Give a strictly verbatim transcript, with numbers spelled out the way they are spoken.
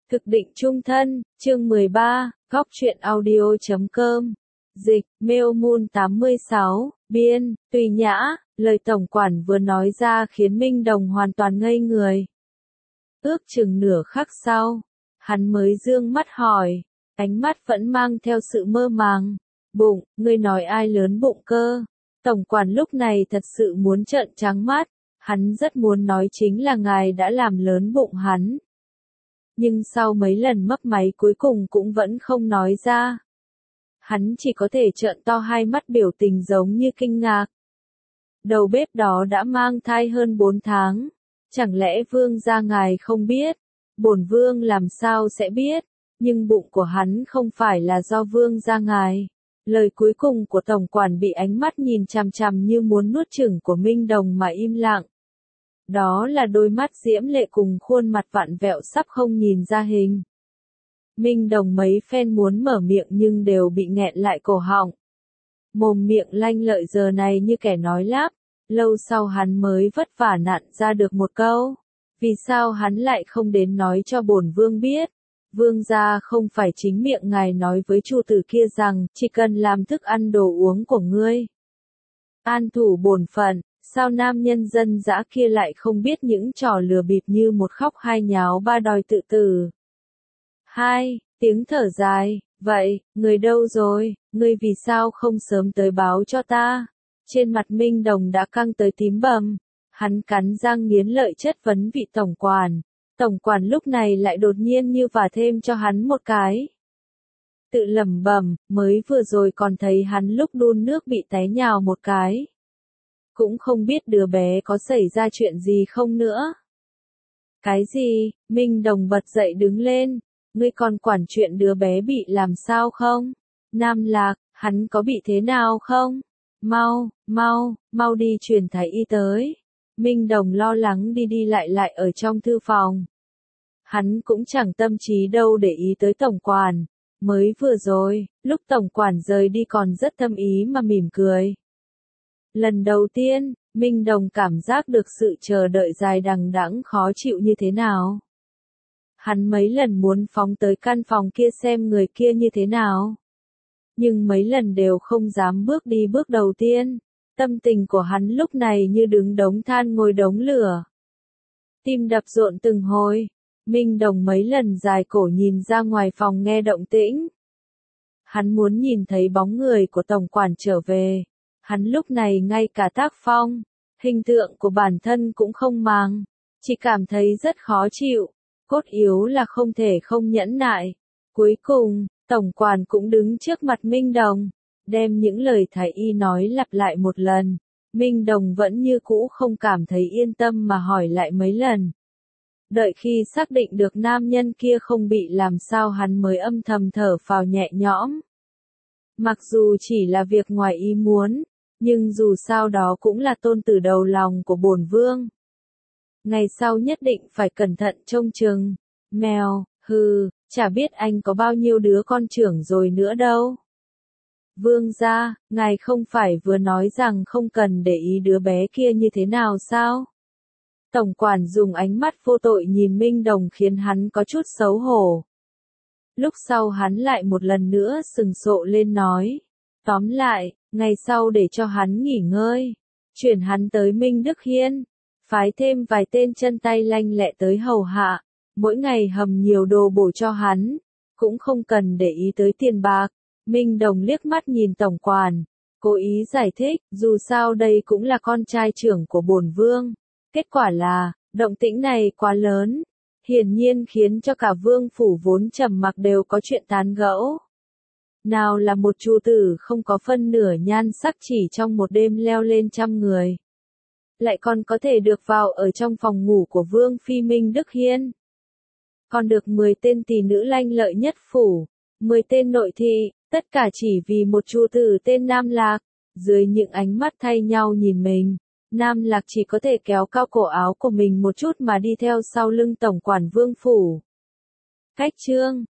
Thực định chung thân, chương mười ba, góc truyện audio chấm com. Dịch, Mail Moon tám mươi sáu, biên, Tùy Nhã, lời tổng quản vừa nói ra khiến Minh Đồng hoàn toàn ngây người. Ước chừng nửa khắc sau, hắn mới dương mắt hỏi, ánh mắt vẫn mang theo sự mơ màng. Bụng, ngươi nói ai lớn bụng cơ? Tổng quản lúc này thật sự muốn trợn trắng mắt, hắn rất muốn nói chính là ngài đã làm lớn bụng hắn. Nhưng sau mấy lần mấp máy cuối cùng cũng vẫn không nói ra. Hắn chỉ có thể trợn to hai mắt biểu tình giống như kinh ngạc. Đầu bếp đó đã mang thai hơn bốn tháng. Chẳng lẽ vương gia ngài không biết? Bổn vương làm sao sẽ biết? Nhưng bụng của hắn không phải là do vương gia ngài. Lời cuối cùng của tổng quản bị ánh mắt nhìn chằm chằm như muốn nuốt chửng của Minh Đồng mà im lặng. Đó là đôi mắt diễm lệ cùng khuôn mặt vặn vẹo sắp không nhìn ra hình. Minh Đồng mấy phen muốn mở miệng nhưng đều bị nghẹn lại cổ họng. Mồm miệng lanh lợi giờ này như kẻ nói lắp, lâu sau hắn mới vất vả nặn ra được một câu. Vì sao hắn lại không đến nói cho bổn vương biết? Vương gia không phải chính miệng ngài nói với chủ tử kia rằng chỉ cần làm thức ăn đồ uống của ngươi. An thủ bổn phận. Sao nam nhân dân dã kia lại không biết những trò lừa bịp như một khóc hai nháo ba đòi tự tử. Hai, tiếng thở dài, vậy, người đâu rồi, ngươi vì sao không sớm tới báo cho ta? Trên mặt Minh Đồng đã căng tới tím bầm, hắn cắn răng nghiến lợi chất vấn vị tổng quản. Tổng quản lúc này lại đột nhiên như vả thêm cho hắn một cái. Tự lẩm bẩm, mới vừa rồi còn thấy hắn lúc đun nước bị té nhào một cái. Cũng không biết đứa bé có xảy ra chuyện gì không nữa. Cái gì? Minh Đồng bật dậy đứng lên. Ngươi còn quản chuyện đứa bé bị làm sao không? Nam Lạc, hắn có bị thế nào không? Mau, mau, mau đi truyền thái y tới. Minh Đồng lo lắng đi đi lại lại ở trong thư phòng. Hắn cũng chẳng tâm trí đâu để ý tới tổng quản. Mới vừa rồi, lúc tổng quản rời đi còn rất thâm ý mà mỉm cười. Lần đầu tiên, Minh Đồng cảm giác được sự chờ đợi dài đằng đẵng khó chịu như thế nào. Hắn mấy lần muốn phóng tới căn phòng kia xem người kia như thế nào. Nhưng mấy lần đều không dám bước đi bước đầu tiên. Tâm tình của hắn lúc này như đứng đống than ngồi đống lửa. Tim đập rộn từng hồi. Minh Đồng mấy lần dài cổ nhìn ra ngoài phòng nghe động tĩnh. Hắn muốn nhìn thấy bóng người của tổng quản trở về. Hắn lúc này ngay cả tác phong, hình tượng của bản thân cũng không màng, chỉ cảm thấy rất khó chịu, cốt yếu là không thể không nhẫn nại. Cuối cùng, tổng quản cũng đứng trước mặt Minh Đồng, đem những lời thái y nói lặp lại một lần. Minh Đồng vẫn như cũ không cảm thấy yên tâm mà hỏi lại mấy lần. Đợi khi xác định được nam nhân kia không bị làm sao hắn mới âm thầm thở phào nhẹ nhõm. Mặc dù chỉ là việc ngoài ý muốn, nhưng dù sao đó cũng là tôn tử đầu lòng của bổn vương. Ngày sau nhất định phải cẩn thận trông chừng. Mèo, hừ, chả biết anh có bao nhiêu đứa con trưởng rồi nữa đâu. Vương gia, ngài không phải vừa nói rằng không cần để ý đứa bé kia như thế nào sao? Tổng quản dùng ánh mắt vô tội nhìn Minh Đồng khiến hắn có chút xấu hổ. Lúc sau hắn lại một lần nữa sừng sộ lên nói. Tóm lại, ngày sau để cho hắn nghỉ ngơi, chuyển hắn tới Minh Đức Hiên, phái thêm vài tên chân tay lanh lẹ tới hầu hạ, mỗi ngày hầm nhiều đồ bổ cho hắn, cũng không cần để ý tới tiền bạc. Minh Đồng liếc mắt nhìn tổng quản, cố ý giải thích, dù sao đây cũng là con trai trưởng của bổn vương. Kết quả là, động tĩnh này quá lớn, hiển nhiên khiến cho cả vương phủ vốn trầm mặc đều có chuyện tán gẫu. Nào là một chủ tử không có phân nửa nhan sắc chỉ trong một đêm leo lên trăm người. Lại còn có thể được vào ở trong phòng ngủ của Vương Phi Minh Đức Hiên. Còn được mười tên tỷ nữ lanh lợi nhất phủ, mười tên nội thị, tất cả chỉ vì một chủ tử tên Nam Lạc. Dưới những ánh mắt thay nhau nhìn mình, Nam Lạc chỉ có thể kéo cao cổ áo của mình một chút mà đi theo sau lưng tổng quản Vương phủ. Cách chương